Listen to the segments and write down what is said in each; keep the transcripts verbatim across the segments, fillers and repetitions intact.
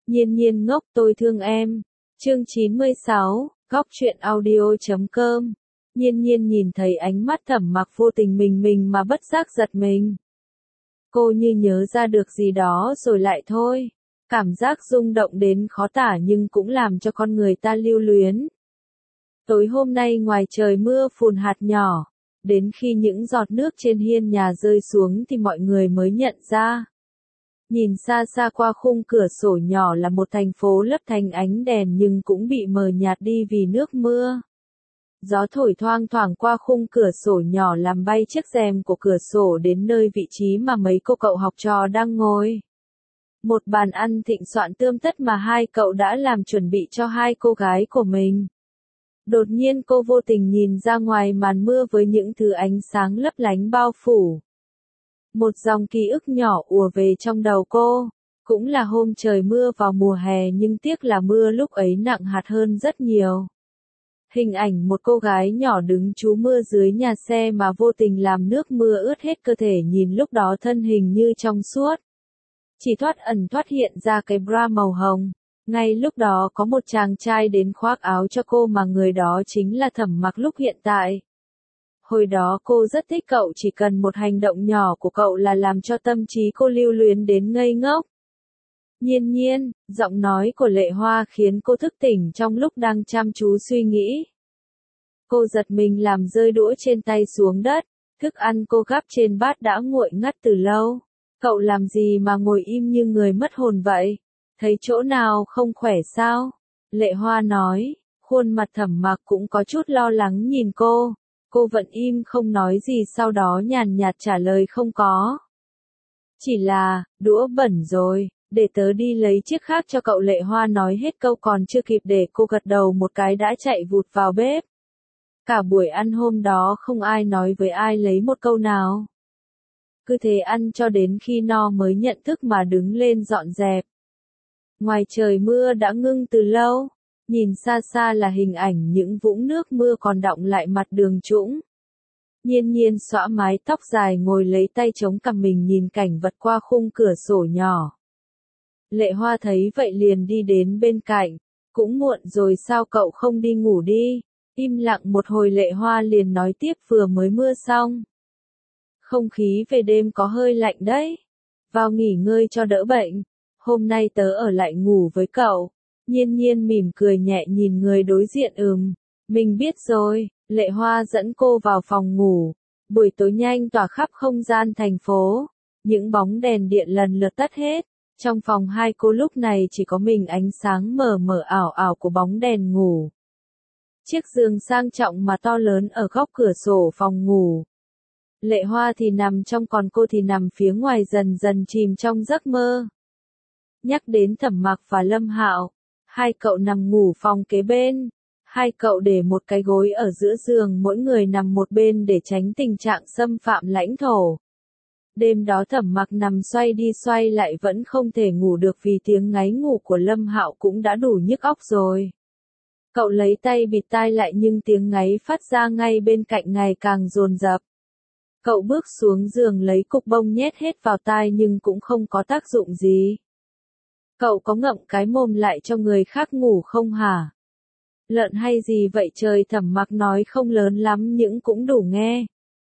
Nhiên nhiên ngốc tôi thương em. Chương chín mươi sáu, góc truyện audio chấm com. Nhiên nhiên nhìn thấy ánh mắt Thẩm Mặc vô tình mình mình mà bất giác giật mình. Cô như nhớ ra được gì đó rồi lại thôi. Cảm giác rung động đến khó tả nhưng cũng làm cho con người ta lưu luyến. Tối hôm nay ngoài trời mưa phùn hạt nhỏ. Đến khi những giọt nước trên hiên nhà rơi xuống thì mọi người mới nhận ra. Nhìn xa xa qua khung cửa sổ nhỏ là một thành phố lấp thành ánh đèn nhưng cũng bị mờ nhạt đi vì nước mưa. Gió thổi thoang thoảng qua khung cửa sổ nhỏ làm bay chiếc rèm của cửa sổ đến nơi vị trí mà mấy cô cậu học trò đang ngồi. Một bàn ăn thịnh soạn tươm tất mà hai cậu đã làm chuẩn bị cho hai cô gái của mình. Đột nhiên cô vô tình nhìn ra ngoài màn mưa với những thứ ánh sáng lấp lánh bao phủ. Một dòng ký ức nhỏ ùa về trong đầu cô, cũng là hôm trời mưa vào mùa hè nhưng tiếc là mưa lúc ấy nặng hạt hơn rất nhiều. Hình ảnh một cô gái nhỏ đứng trú mưa dưới nhà xe mà vô tình làm nước mưa ướt hết cơ thể nhìn lúc đó thân hình như trong suốt. Chỉ thoát ẩn thoát hiện ra cái bra màu hồng. Ngay lúc đó có một chàng trai đến khoác áo cho cô mà người đó chính là Thẩm Mặc lúc hiện tại. Hồi đó cô rất thích cậu, chỉ cần một hành động nhỏ của cậu là làm cho tâm trí cô lưu luyến đến ngây ngốc. Nhiên nhiên, giọng nói của Lệ Hoa khiến cô thức tỉnh trong lúc đang chăm chú suy nghĩ. Cô giật mình làm rơi đũa trên tay xuống đất, thức ăn cô gắp trên bát đã nguội ngắt từ lâu. Cậu làm gì mà ngồi im như người mất hồn vậy? Thấy chỗ nào không khỏe sao? Lệ Hoa nói, khuôn mặt Thẩm Mặc cũng có chút lo lắng nhìn cô. Cô vẫn im không nói gì sau đó nhàn nhạt trả lời không có. Chỉ là, đũa bẩn rồi, để tớ đi lấy chiếc khác cho cậu. Lệ Hoa nói hết câu còn chưa kịp để cô gật đầu một cái đã chạy vụt vào bếp. Cả buổi ăn hôm đó không ai nói với ai lấy một câu nào. Cứ thế ăn cho đến khi no mới nhận thức mà đứng lên dọn dẹp. Ngoài trời mưa đã ngưng từ lâu. Nhìn xa xa là hình ảnh những vũng nước mưa còn đọng lại mặt đường trũng. Nhiên nhiên xõa mái tóc dài ngồi lấy tay chống cằm mình nhìn cảnh vật qua khung cửa sổ nhỏ. Lệ Hoa thấy vậy liền đi đến bên cạnh. Cũng muộn rồi sao cậu không đi ngủ đi? Im lặng một hồi Lệ Hoa liền nói tiếp vừa mới mưa xong. Không khí về đêm có hơi lạnh đấy. Vào nghỉ ngơi cho đỡ bệnh. Hôm nay tớ ở lại ngủ với cậu. Nhiên nhiên mỉm cười nhẹ nhìn người đối diện ừm. Mình biết rồi. Lệ Hoa dẫn cô vào phòng ngủ. Buổi tối nhanh tỏa khắp không gian thành phố. Những bóng đèn điện lần lượt tắt hết. Trong phòng hai cô lúc này chỉ có mình ánh sáng mờ mờ ảo ảo của bóng đèn ngủ. Chiếc giường sang trọng mà to lớn ở góc cửa sổ phòng ngủ. Lệ Hoa thì nằm trong còn cô thì nằm phía ngoài dần dần chìm trong giấc mơ. Nhắc đến Thẩm Mặc và Lâm Hạo, hai cậu nằm ngủ phòng kế bên. Hai cậu để một cái gối ở giữa giường mỗi người nằm một bên để tránh tình trạng xâm phạm lãnh thổ. Đêm đó Thẩm Mặc nằm xoay đi xoay lại vẫn không thể ngủ được vì tiếng ngáy ngủ của Lâm Hạo cũng đã đủ nhức óc rồi. Cậu lấy tay bịt tai lại nhưng tiếng ngáy phát ra ngay bên cạnh ngày càng dồn dập. Cậu bước xuống giường lấy cục bông nhét hết vào tai nhưng cũng không có tác dụng gì. Cậu có ngậm cái mồm lại cho người khác ngủ không hả? Lợn hay gì vậy trời? Thẩm Mặc nói không lớn lắm nhưng cũng đủ nghe.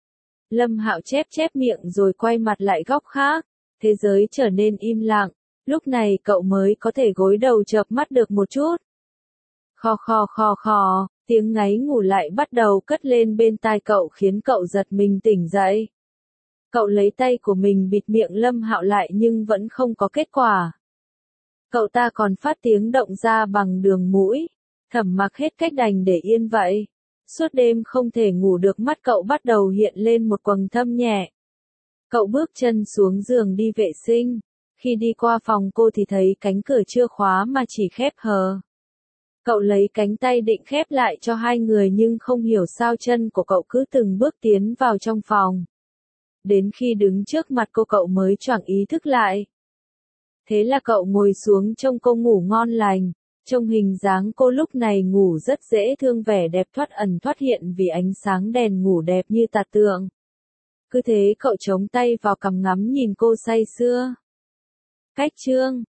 Lâm Hạo chép chép miệng rồi quay mặt lại góc khác. Thế giới trở nên im lặng. Lúc này cậu mới có thể gối đầu chợp mắt được một chút. Khò khò khò khò, tiếng ngáy ngủ lại bắt đầu cất lên bên tai cậu khiến cậu giật mình tỉnh dậy. Cậu lấy tay của mình bịt miệng Lâm Hạo lại nhưng vẫn không có kết quả. Cậu ta còn phát tiếng động ra bằng đường mũi. Thẩm Mặc hết cách đành để yên vậy. Suốt đêm không thể ngủ được mắt cậu bắt đầu hiện lên một quầng thâm nhẹ. Cậu bước chân xuống giường đi vệ sinh. Khi đi qua phòng cô thì thấy cánh cửa chưa khóa mà chỉ khép hờ. Cậu lấy cánh tay định khép lại cho hai người nhưng không hiểu sao chân của cậu cứ từng bước tiến vào trong phòng. Đến khi đứng trước mặt cô cậu mới choàng ý thức lại. Thế là cậu ngồi xuống trông cô ngủ ngon lành. Trông hình dáng cô lúc này ngủ rất dễ thương, vẻ đẹp thoát ẩn thoát hiện vì ánh sáng đèn ngủ đẹp như tà tượng. Cứ thế cậu chống tay vào cằm ngắm nhìn cô say sưa. Cách chương